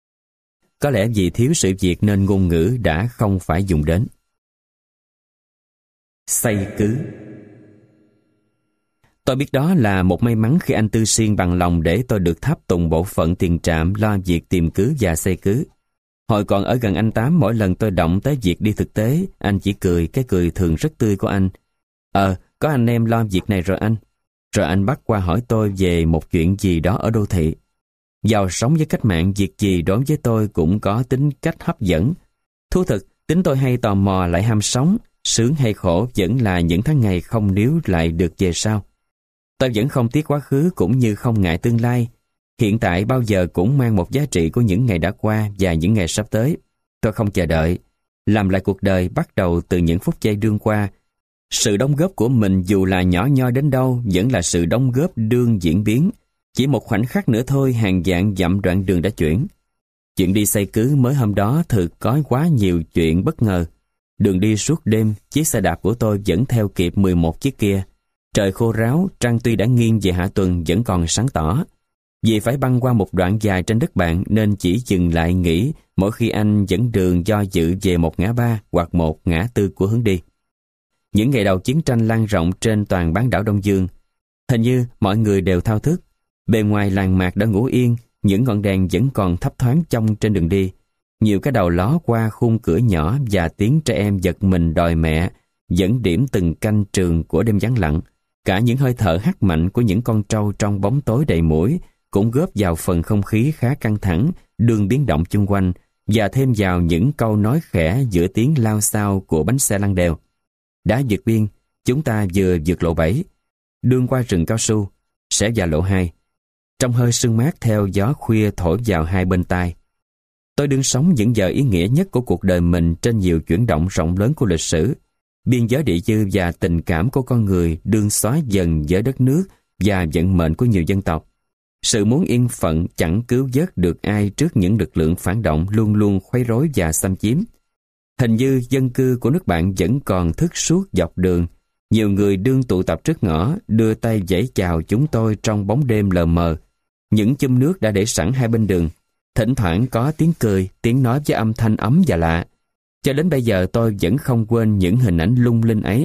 Có lẽ vì thiếu sự việc nên ngôn ngữ đã không phải dùng đến. Xây cứ. Tôi biết đó là một may mắn khi anh Tư Xuyên bằng lòng để tôi được tháp tùng bộ phận tiền trạm lo việc tìm cứ và xây cứ. Hồi còn ở gần anh Tám, mỗi lần tôi động tới việc đi thực tế, anh chỉ cười, cái cười thường rất tươi của anh. Ờ, có anh em lo việc này rồi anh. Rồi anh bắt qua hỏi tôi về một chuyện gì đó ở đô thị. Giàu sống với cách mạng, việc gì đối với tôi cũng có tính cách hấp dẫn. Thú thực, tính tôi hay tò mò lại ham sống, sướng hay khổ vẫn là những tháng ngày không níu lại được về sau. Tôi vẫn không tiếc quá khứ cũng như không ngại tương lai. Hiện tại bao giờ cũng mang một giá trị của những ngày đã qua và những ngày sắp tới. Tôi không chờ đợi. Làm lại cuộc đời bắt đầu từ những phút giây đương qua. Sự đóng góp của mình dù là nhỏ nhoi đến đâu vẫn là sự đóng góp đương diễn biến. Chỉ một khoảnh khắc nữa thôi hàng vạn dặm đoạn đường đã chuyển. Chuyện đi xây cứ mới hôm đó thực có quá nhiều chuyện bất ngờ. Đường đi suốt đêm, chiếc xe đạp của tôi vẫn theo kịp mười một chiếc kia. Trời khô ráo, trăng tuy đã nghiêng về hạ tuần vẫn còn sáng tỏ. Vì phải băng qua một đoạn dài trên đất bạn nên chỉ dừng lại nghỉ mỗi khi anh dẫn đường do dự về một ngã ba hoặc một ngã tư của hướng đi. Những ngày đầu chiến tranh lan rộng trên toàn bán đảo Đông Dương, hình như mọi người đều thao thức. Bề ngoài làng mạc đã ngủ yên, những ngọn đèn vẫn còn thấp thoáng trong trên đường đi. Nhiều cái đầu ló qua khung cửa nhỏ và tiếng trẻ em giật mình đòi mẹ, dẫn điểm từng canh trường của đêm vắng lặng. Cả những hơi thở hắt mạnh của những con trâu trong bóng tối đầy mũi cũng góp vào phần không khí khá căng thẳng, đường biến động chung quanh, và thêm vào những câu nói khẽ giữa tiếng lao xao của bánh xe lăn đèo. Đã vượt biên, chúng ta vừa vượt lộ bảy, đường qua rừng cao su, sẽ vào lộ hai. Trong hơi sương mát theo gió khuya thổi vào hai bên tai. Tôi đương sống những giờ ý nghĩa nhất của cuộc đời mình trên nhiều chuyển động rộng lớn của lịch sử. Biên giới địa dư và tình cảm của con người đương xóa dần với đất nước và vận mệnh của nhiều dân tộc. Sự muốn yên phận chẳng cứu vớt được ai trước những lực lượng phản động luôn luôn khuấy rối và xâm chiếm. Hình như dân cư của nước bạn vẫn còn thức suốt dọc đường. Nhiều người đương tụ tập trước ngõ, đưa tay vẫy chào chúng tôi trong bóng đêm lờ mờ. Những chum nước đã để sẵn hai bên đường. Thỉnh thoảng có tiếng cười, tiếng nói với âm thanh ấm và lạ. Cho đến bây giờ tôi vẫn không quên những hình ảnh lung linh ấy.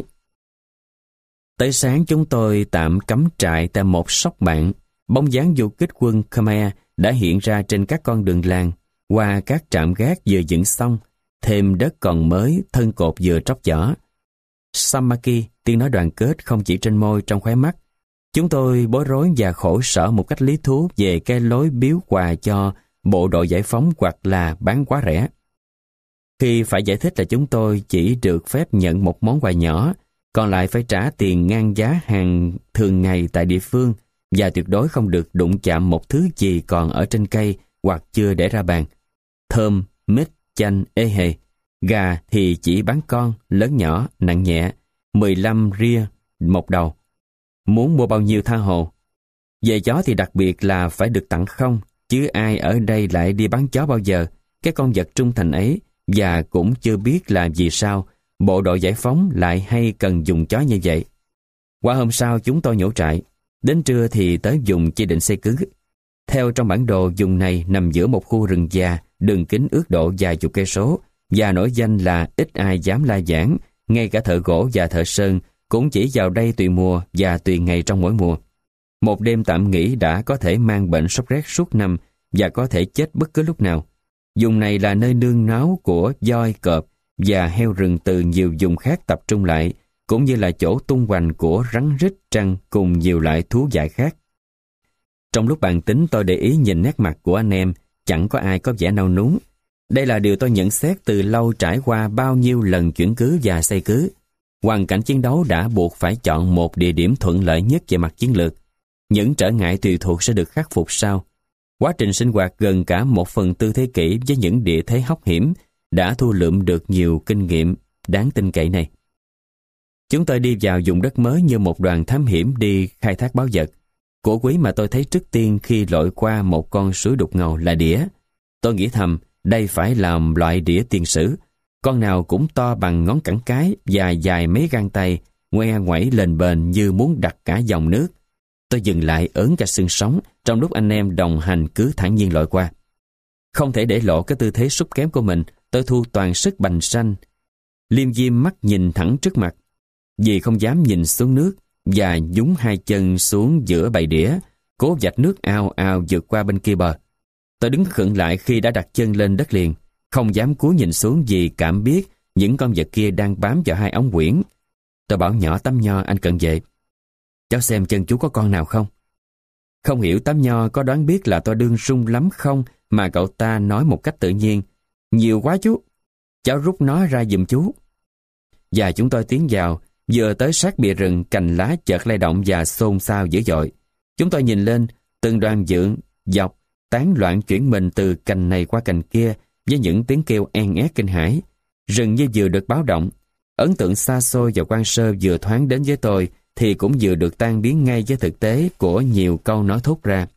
Tới sáng chúng tôi tạm cắm trại tại một sóc bạn. Bóng dáng du kích quân Khmer đã hiện ra trên các con đường làng, qua các trạm gác vừa dựng xong, thêm đất còn mới, thân cột vừa tróc vỏ. Samaki, tiếng nói đoàn kết không chỉ trên môi, trong khóe mắt. Chúng tôi bối rối và khổ sở một cách lý thú về cái lối biếu quà cho bộ đội giải phóng hoặc là bán quá rẻ. Khi phải giải thích là chúng tôi chỉ được phép nhận một món quà nhỏ, còn lại phải trả tiền ngang giá hàng thường ngày tại địa phương và tuyệt đối không được đụng chạm một thứ gì còn ở trên cây hoặc chưa để ra bàn. Thơm, mít, chanh, ê hề. Gà thì chỉ bán con, lớn nhỏ, nặng nhẹ, mười lăm ria một đầu. Muốn mua bao nhiêu tha hồ. Về chó thì đặc biệt là phải được tặng không, chứ ai ở đây lại đi bán chó bao giờ, cái con vật trung thành ấy, và cũng chưa biết là vì sao bộ đội giải phóng lại hay cần dùng chó như vậy. Qua hôm sau chúng tôi nhổ trại, đến trưa thì tới vùng chỉ định xây cứ. Theo trong bản đồ, vùng này nằm giữa một khu rừng già, đường kính ước độ vài chục cây số, và nổi danh là ít ai dám la giảng, ngay cả thợ gỗ và thợ sơn cũng chỉ vào đây tùy mùa và tùy ngày trong mỗi mùa. Một đêm tạm nghỉ đã có thể mang bệnh sốt rét suốt năm và có thể chết bất cứ lúc nào. Vùng này là nơi nương náu của voi, cọp và heo rừng từ nhiều vùng khác tập trung lại, cũng như là chỗ tung hoành của rắn rít, trăng cùng nhiều loại thú dại khác. Trong lúc bàn tính, tôi để ý nhìn nét mặt của anh em, chẳng có ai có vẻ nao núng. Đây là điều tôi nhận xét từ lâu trải qua bao nhiêu lần chuyển cứ và xây cứ. Hoàn cảnh chiến đấu đã buộc phải chọn một địa điểm thuận lợi nhất về mặt chiến lược. Những trở ngại tùy thuộc sẽ được khắc phục sau. Quá trình sinh hoạt gần cả một phần tư thế kỷ với những địa thế hóc hiểm đã thu lượm được nhiều kinh nghiệm đáng tin cậy này. Chúng tôi đi vào vùng đất mới như một đoàn thám hiểm đi khai thác báu vật. Của quý mà tôi thấy trước tiên khi lội qua một con suối đục ngầu là đĩa. Tôi nghĩ thầm, đây phải là loại đĩa tiền sử. Con nào cũng to bằng ngón cẳng cái và dài mấy gang tay, ngoe ngoẩy lên bền như muốn đặt cả dòng nước. Tôi dừng lại ớn cả xương sống trong lúc anh em đồng hành cứ thản nhiên lội qua. Không thể để lộ cái tư thế sút kém của mình, tôi thu toàn sức bành xanh, liêm diêm mắt nhìn thẳng trước mặt. Vì không dám nhìn xuống nước và nhúng hai chân xuống giữa bầy đĩa, cố vạch nước ao ao vượt qua bên kia bờ. Tôi đứng khựng lại khi đã đặt chân lên đất liền, không dám cúi nhìn xuống vì cảm biết những con vật kia đang bám vào hai ống quyển. Tôi bảo nhỏ Tấm Nho anh cận vệ: "Cháu xem chân chú có con nào không?" Không hiểu Tấm Nho có đoán biết là tôi đương run lắm không, mà cậu ta nói một cách tự nhiên: "Nhiều quá chú, cháu rút nó ra giùm chú." Và chúng tôi tiến vào, vừa tới sát bìa rừng, cành lá chợt lay động và xôn xao dữ dội. Chúng tôi nhìn lên, từng đoàn dượng, dọc, tán loạn chuyển mình từ cành này qua cành kia với những tiếng kêu en ét kinh hãi. Rừng như vừa được báo động. Ấn tượng xa xôi và quan sơ vừa thoáng đến với tôi thì cũng vừa được tan biến ngay với thực tế của nhiều câu nói thốt ra.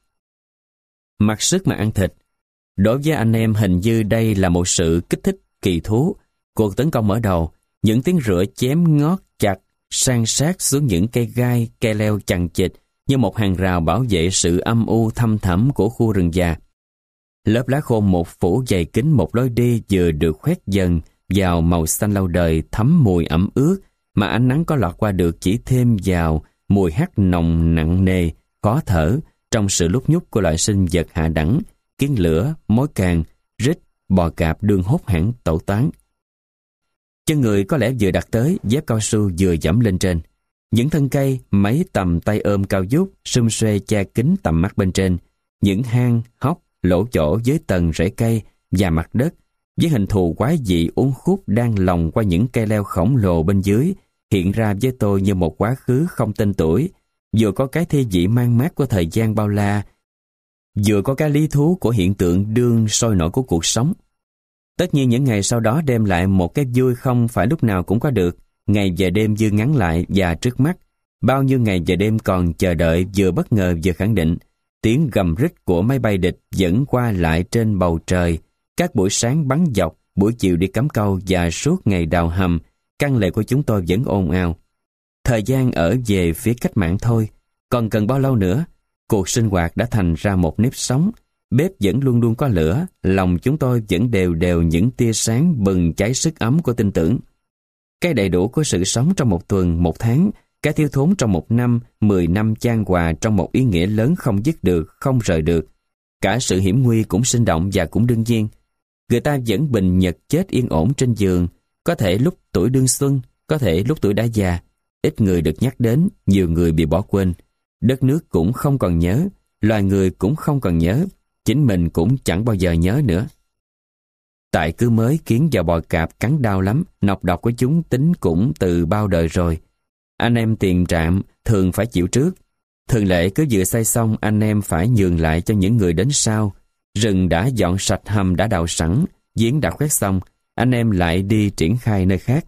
Mặc sức mà ăn thịt. Đối với anh em hình như đây là một sự kích thích kỳ thú. Cuộc tấn công mở đầu, những tiếng rửa chém ngót chặt, san sát xuống những cây gai, cây leo chằng chịt như một hàng rào bảo vệ sự âm u thăm thẳm của khu rừng già. Lớp lá khô một phủ dày kín một lối đi vừa được khoét dần vào màu xanh lâu đời thấm mùi ẩm ướt mà ánh nắng có lọt qua được chỉ thêm vào mùi hắc nồng nặng nề, khó thở trong sự lúc nhúc của loại sinh vật hạ đẳng, kiến lửa, mối càng, rít, bò cạp đương hốt hẳn tẩu tán. Chân người có lẽ vừa đặt tới, dép cao su vừa dẫm lên trên. Những thân cây, mấy tầm tay ôm cao vút, sum xuê che kín tầm mắt bên trên. Những hang, hốc, lỗ chỗ dưới tầng rễ cây và mặt đất với hình thù quái dị uốn khúc đang lòng qua những cây leo khổng lồ bên dưới, hiện ra với tôi như một quá khứ không tên tuổi, vừa có cái thi dị mang mát của thời gian bao la, vừa có cái lý thú của hiện tượng đương sôi nổi của cuộc sống. Tất nhiên những ngày sau đó đem lại một cái vui không phải lúc nào cũng có được. Ngày và đêm dư ngắn lại và trước mắt, bao nhiêu ngày và đêm còn chờ đợi vừa bất ngờ vừa khẳng định. Tiếng gầm rít của máy bay địch dẫn qua lại trên bầu trời, các buổi sáng bắn dọc, buổi chiều đi cắm câu và suốt ngày đào hầm, căn lều của chúng tôi vẫn ồn ào. Thời gian ở về phía cách mạng thôi, còn cần bao lâu nữa? Cuộc sinh hoạt đã thành ra một nếp sống, bếp vẫn luôn luôn có lửa, lòng chúng tôi vẫn đều đều những tia sáng bừng cháy sức ấm của tin tưởng. Cái đầy đủ của sự sống trong một tuần, một tháng, cái thiếu thốn trong một năm, mười năm chan hòa trong một ý nghĩa lớn không dứt được, không rời được. Cả sự hiểm nguy cũng sinh động và cũng đương nhiên. Người ta vẫn bình nhật chết yên ổn trên giường, có thể lúc tuổi đương xuân, có thể lúc tuổi đã già. Ít người được nhắc đến, nhiều người bị bỏ quên. Đất nước cũng không còn nhớ, loài người cũng không còn nhớ, chính mình cũng chẳng bao giờ nhớ nữa. Tại cứ mới kiến và bò cạp cắn đau lắm, nọc độc của chúng tính cũng từ bao đời rồi. Anh em tiền trạm thường phải chịu trước. Thường lệ cứ vừa xây xong anh em phải nhường lại cho những người đến sau. Rừng đã dọn sạch, hầm đã đào sẵn, giếng đã khoét xong, anh em lại đi triển khai nơi khác.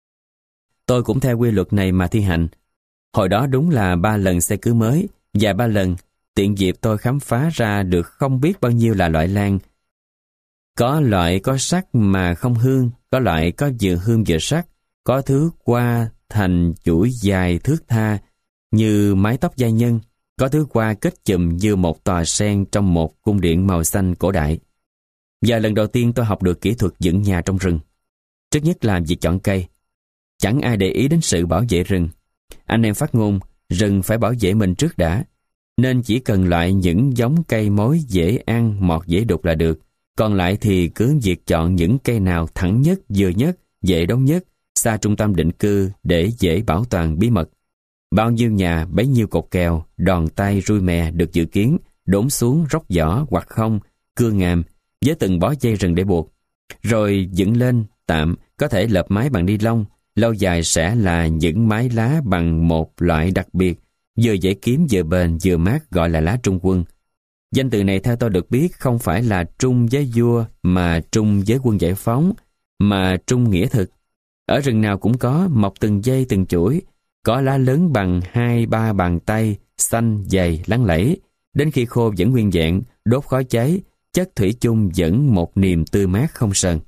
Tôi cũng theo quy luật này mà thi hành. Hồi đó đúng là ba lần xây cứ mới, và ba lần tiện dịp tôi khám phá ra được không biết bao nhiêu là loại lan. Có loại có sắc mà không hương, có loại có vừa hương vừa sắc, có thứ qua thành chuỗi dài thước tha như mái tóc giai nhân, có thứ qua kết chùm như một tòa sen trong một cung điện màu xanh cổ đại. Và lần đầu tiên tôi học được kỹ thuật dựng nhà trong rừng. Trước nhất là việc chọn cây. Chẳng ai để ý đến sự bảo vệ rừng. Anh em phát ngôn, rừng phải bảo vệ mình trước đã, nên chỉ cần loại những giống cây mối dễ ăn, mọt dễ đục là được. Còn lại thì cứ việc chọn những cây nào thẳng nhất, vừa nhất, dễ đốn nhất, xa trung tâm định cư để dễ bảo toàn bí mật. Bao nhiêu nhà, bấy nhiêu cột kèo, đòn tay rui mè được dự kiến, đốn xuống róc vỏ hoặc không, cưa ngàm, với từng bó dây rừng để buộc. Rồi dựng lên, tạm, có thể lợp mái bằng ni lông, lâu dài sẽ là những mái lá bằng một loại đặc biệt, vừa dễ kiếm vừa bền vừa mát, gọi là lá trung quân. Danh từ này theo tôi được biết không phải là trung với vua mà trung với quân giải phóng, mà trung nghĩa thực. Ở rừng nào cũng có, mọc từng dây từng chuỗi, có lá lớn bằng hai ba bàn tay, xanh, dày, lắng lẫy. Đến khi khô vẫn nguyên vẹn, đốt khói cháy, chất thủy chung vẫn một niềm tươi mát không sờn.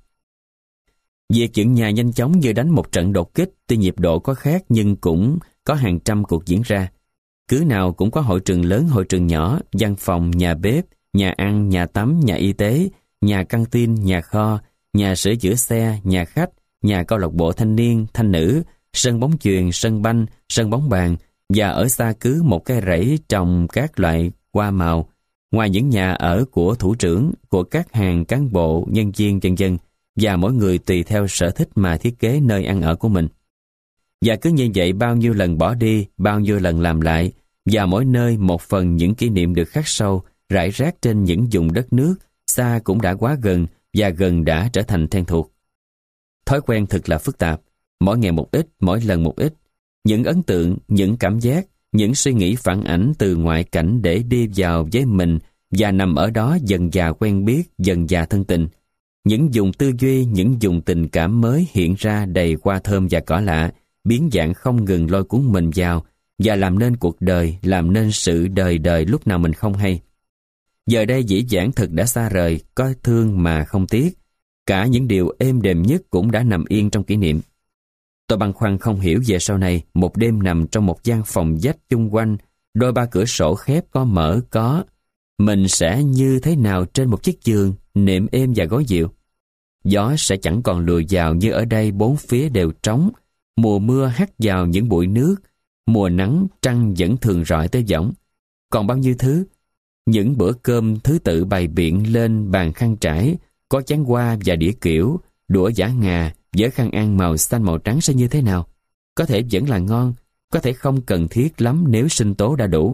Việc dựng nhà nhanh chóng như đánh một trận đột kích, tuy nhịp độ có khác nhưng cũng có hàng trăm cuộc diễn ra. Cứ nào cũng có hội trường lớn, hội trường nhỏ, văn phòng, nhà bếp, nhà ăn, nhà tắm, nhà y tế, nhà căng tin, nhà kho, nhà sửa chữa xe, nhà khách, nhà câu lạc bộ thanh niên, thanh nữ, sân bóng chuyền, sân banh, sân bóng bàn, và ở xa cứ một cái rẫy trồng các loại hoa màu. Ngoài những nhà ở của thủ trưởng, của các hàng cán bộ, nhân viên, vân vân, và mỗi người tùy theo sở thích mà thiết kế nơi ăn ở của mình. Và cứ như vậy bao nhiêu lần bỏ đi, bao nhiêu lần làm lại, và mỗi nơi một phần những kỷ niệm được khắc sâu, rải rác trên những vùng đất nước, xa cũng đã quá gần, và gần đã trở thành quen thuộc. Thói quen thật là phức tạp, mỗi ngày một ít, mỗi lần một ít. Những ấn tượng, những cảm giác, những suy nghĩ phản ảnh từ ngoại cảnh để đi vào với mình và nằm ở đó dần dà quen biết, dần dà thân tình. Những vùng tư duy, những vùng tình cảm mới hiện ra đầy hoa thơm và cỏ lạ, biến dạng không ngừng lôi cuốn mình vào và làm nên cuộc đời, làm nên sự đời đời lúc nào mình không hay. Giờ đây dĩ vãng thực đã xa rời, có thương mà không tiếc. Cả những điều êm đềm nhất cũng đã nằm yên trong kỷ niệm. Tôi băn khoăn không hiểu về sau này, một đêm nằm trong một gian phòng dách chung quanh, đôi ba cửa sổ khép có mở có, mình sẽ như thế nào trên một chiếc giường, nệm êm và gối dịu. Gió sẽ chẳng còn lùa vào như ở đây bốn phía đều trống, mùa mưa hắt vào những bụi nước, mùa nắng trăng vẫn thường rọi tới võng. Còn bao nhiêu thứ, những bữa cơm thứ tự bày biện lên bàn khăn trải, có chén hoa và đĩa kiểu, đũa giả ngà, với khăn ăn màu xanh màu trắng sẽ như thế nào? Có thể vẫn là ngon, có thể không cần thiết lắm nếu sinh tố đã đủ.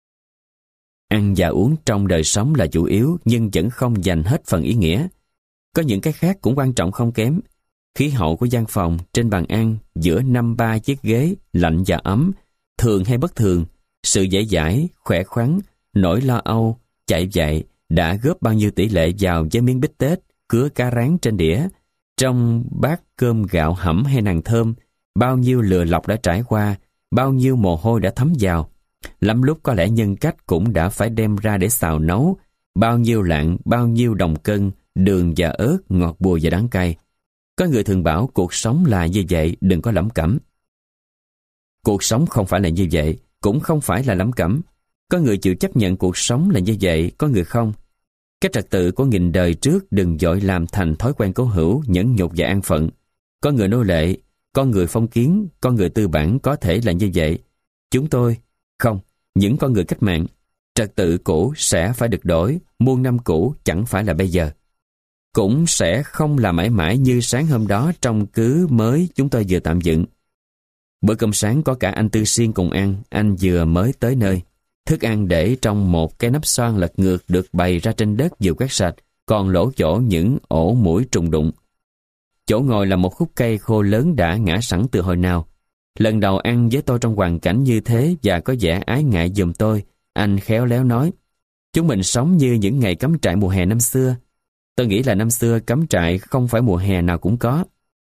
Ăn và uống trong đời sống là chủ yếu nhưng vẫn không dành hết phần ý nghĩa. Có những cái khác cũng quan trọng không kém. Khí hậu của gian phòng, trên bàn ăn, giữa năm ba chiếc ghế, lạnh và ấm, thường hay bất thường, sự dễ dãi, khỏe khoắn, nỗi lo âu, chạy dậy đã góp bao nhiêu tỷ lệ vào với miếng bít tết, cứa cá rán trên đĩa, trong bát cơm gạo hẩm hay nàng thơm, bao nhiêu lừa lọc đã trải qua, bao nhiêu mồ hôi đã thấm vào. Lắm lúc có lẽ nhân cách cũng đã phải đem ra để xào nấu, bao nhiêu lạng, bao nhiêu đồng cân, đường và ớt, ngọt bùi và đắng cay. Có người thường bảo cuộc sống là như vậy, đừng có lẩm cẩm. Cuộc sống không phải là như vậy, cũng không phải là lẩm cẩm. Có người chịu chấp nhận cuộc sống là như vậy, có người không. Cái trật tự của nghìn đời trước đừng vội làm thành thói quen cố hữu, nhẫn nhục và an phận. Có người nô lệ, có người phong kiến, có người tư bản có thể là như vậy. Chúng tôi, không, những con người cách mạng, trật tự cũ sẽ phải được đổi, muôn năm cũ chẳng phải là bây giờ. Cũng sẽ không là mãi mãi như sáng hôm đó trong cứ mới chúng tôi vừa tạm dựng. Bữa cơm sáng có cả anh Tư Xuyên cùng ăn, anh vừa mới tới nơi. Thức ăn để trong một cái nắp xoan lật ngược được bày ra trên đất vừa quét sạch, còn lỗ chỗ những ổ muỗi trùng đụng. Chỗ ngồi là một khúc cây khô lớn đã ngã sẵn từ hồi nào. Lần đầu ăn với tôi trong hoàn cảnh như thế và có vẻ ái ngại giùm tôi, anh khéo léo nói, chúng mình sống như những ngày cắm trại mùa hè năm xưa. Tôi nghĩ là năm xưa cắm trại không phải mùa hè nào cũng có.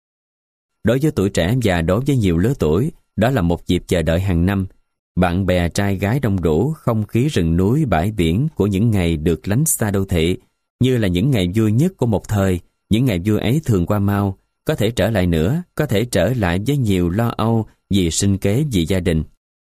Đối với tuổi trẻ và đối với nhiều lứa tuổi, đó là một dịp chờ đợi hàng năm. Bạn bè trai gái đông đủ, không khí rừng núi bãi biển của những ngày được lánh xa đô thị, như là những ngày vui nhất của một thời. Những ngày vui ấy thường qua mau, có thể trở lại nữa, có thể trở lại với nhiều lo âu vì sinh kế, vì gia đình.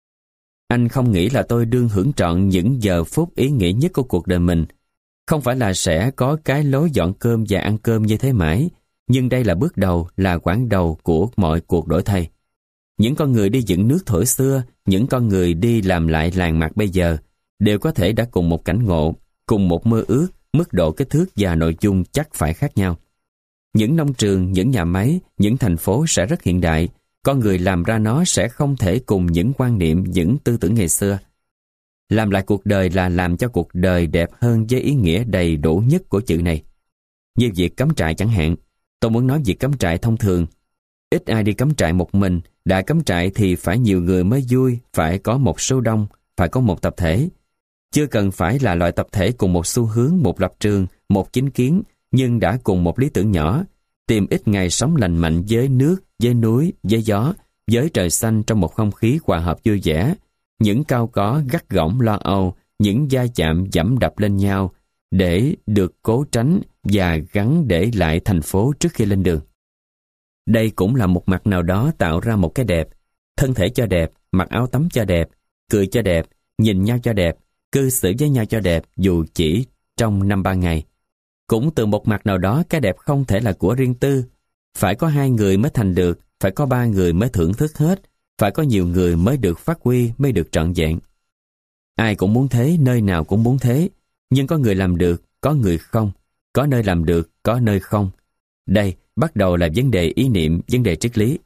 Anh không nghĩ là tôi đương hưởng trọn những giờ phút ý nghĩa nhất của cuộc đời mình. Không phải là sẽ có cái lối dọn cơm và ăn cơm như thế mãi, nhưng đây là bước đầu, là quãng đầu của mọi cuộc đổi thay. Những con người đi dựng nước thổi xưa, những con người đi làm lại làng mạc bây giờ, đều có thể đã cùng một cảnh ngộ, cùng một mơ ước, mức độ kích thước và nội dung chắc phải khác nhau. Những nông trường, những nhà máy, những thành phố sẽ rất hiện đại, con người làm ra nó sẽ không thể cùng những quan niệm, những tư tưởng ngày xưa. Làm lại cuộc đời là làm cho cuộc đời đẹp hơn với ý nghĩa đầy đủ nhất của chữ này. Như việc cắm trại chẳng hạn, tôi muốn nói việc cắm trại thông thường. Ít ai đi cắm trại một mình, đã cắm trại thì phải nhiều người mới vui, phải có một số đông, phải có một tập thể. Chưa cần phải là loại tập thể cùng một xu hướng, một lập trường, một chính kiến, nhưng đã cùng một lý tưởng nhỏ, tìm ít ngày sống lành mạnh với nước, với núi, với gió, với trời xanh trong một không khí hòa hợp vui vẻ. Những cau có gắt gỏng lo âu, những va chạm dẫm đập lên nhau, để được cố tránh và gắn để lại thành phố trước khi lên đường. Đây cũng là một mặt nào đó tạo ra một cái đẹp, thân thể cho đẹp, mặc áo tắm cho đẹp, cười cho đẹp, nhìn nhau cho đẹp, cư xử với nhau cho đẹp dù chỉ trong năm ba ngày. Cũng từ một mặt nào đó cái đẹp không thể là của riêng tư, phải có hai người mới thành được, phải có ba người mới thưởng thức hết, phải có nhiều người mới được phát huy, mới được trọn vẹn. Ai cũng muốn thế, nơi nào cũng muốn thế, nhưng có người làm được, có người không, có nơi làm được, có nơi không. Đây bắt đầu là vấn đề ý niệm, vấn đề triết lý.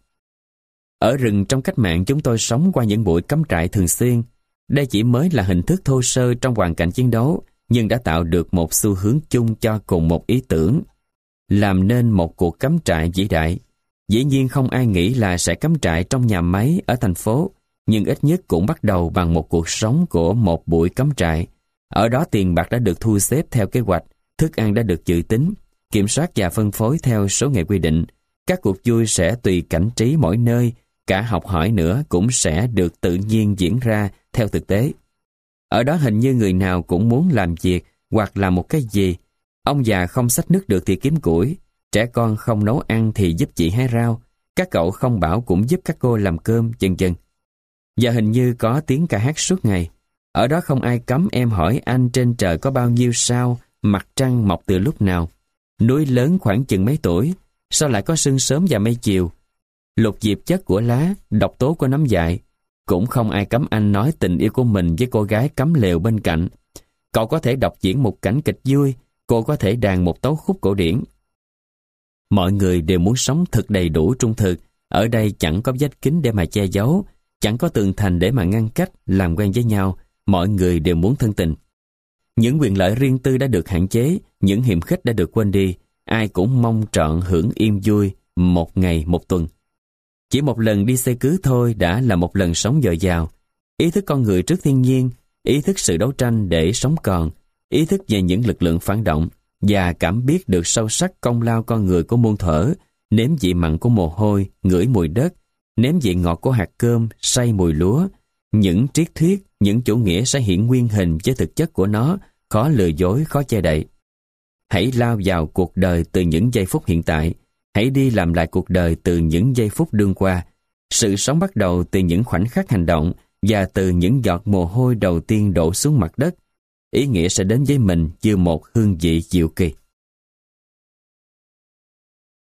Ở rừng trong cách mạng chúng tôi sống qua những buổi cắm trại thường xuyên. Đây chỉ mới là hình thức thô sơ trong hoàn cảnh chiến đấu, nhưng đã tạo được một xu hướng chung cho cùng một ý tưởng, làm nên một cuộc cắm trại vĩ đại. Dĩ nhiên không ai nghĩ là sẽ cắm trại trong nhà máy ở thành phố, nhưng ít nhất cũng bắt đầu bằng một cuộc sống của một buổi cắm trại. Ở đó tiền bạc đã được thu xếp theo kế hoạch, thức ăn đã được dự tính, kiểm soát và phân phối theo số ngày quy định. Các cuộc vui sẽ tùy cảnh trí mỗi nơi, cả học hỏi nữa cũng sẽ được tự nhiên diễn ra theo thực tế. Ở đó hình như người nào cũng muốn làm việc hoặc làm một cái gì. Ông già không xách nước được thì kiếm củi, trẻ con không nấu ăn thì giúp chị hái rau, các cậu không bảo cũng giúp các cô làm cơm, vân vân. Và hình như có tiếng ca hát suốt ngày. Ở đó không ai cấm em hỏi anh trên trời có bao nhiêu sao, mặt trăng mọc từ lúc nào, núi lớn khoảng chừng mấy tuổi, sao lại có sương sớm và mây chiều, lục diệp chất của lá, độc tố của nấm dại. Cũng không ai cấm anh nói tình yêu của mình với cô gái cắm lều bên cạnh. Cậu có thể đọc diễn một cảnh kịch vui, cô có thể đàn một tấu khúc cổ điển. Mọi người đều muốn sống thật đầy đủ trung thực. Ở đây chẳng có vách kính để mà che giấu, chẳng có tường thành để mà ngăn cách, làm quen với nhau. Mọi người đều muốn thân tình. Những quyền lợi riêng tư đã được hạn chế, những hiềm khích đã được quên đi. ai cũng mong trọn hưởng yên vui một ngày một tuần. Chỉ một lần đi xe cứ thôi đã là một lần sống dồi dào. Ý thức con người trước thiên nhiên, ý thức sự đấu tranh để sống còn, ý thức về những lực lượng phản động và cảm biết được sâu sắc công lao con người của muôn thuở, nếm vị mặn của mồ hôi, ngửi mùi đất, nếm vị ngọt của hạt cơm, say mùi lúa. Những triết thuyết, những chủ nghĩa sẽ hiện nguyên hình với thực chất của nó, khó lừa dối, khó che đậy. Hãy lao vào cuộc đời từ những giây phút hiện tại, hãy đi làm lại cuộc đời từ những giây phút đương qua. Sự sống bắt đầu từ những khoảnh khắc hành động và từ những giọt mồ hôi đầu tiên đổ xuống mặt đất. Ý nghĩa sẽ đến với mình như một hương vị diệu kỳ.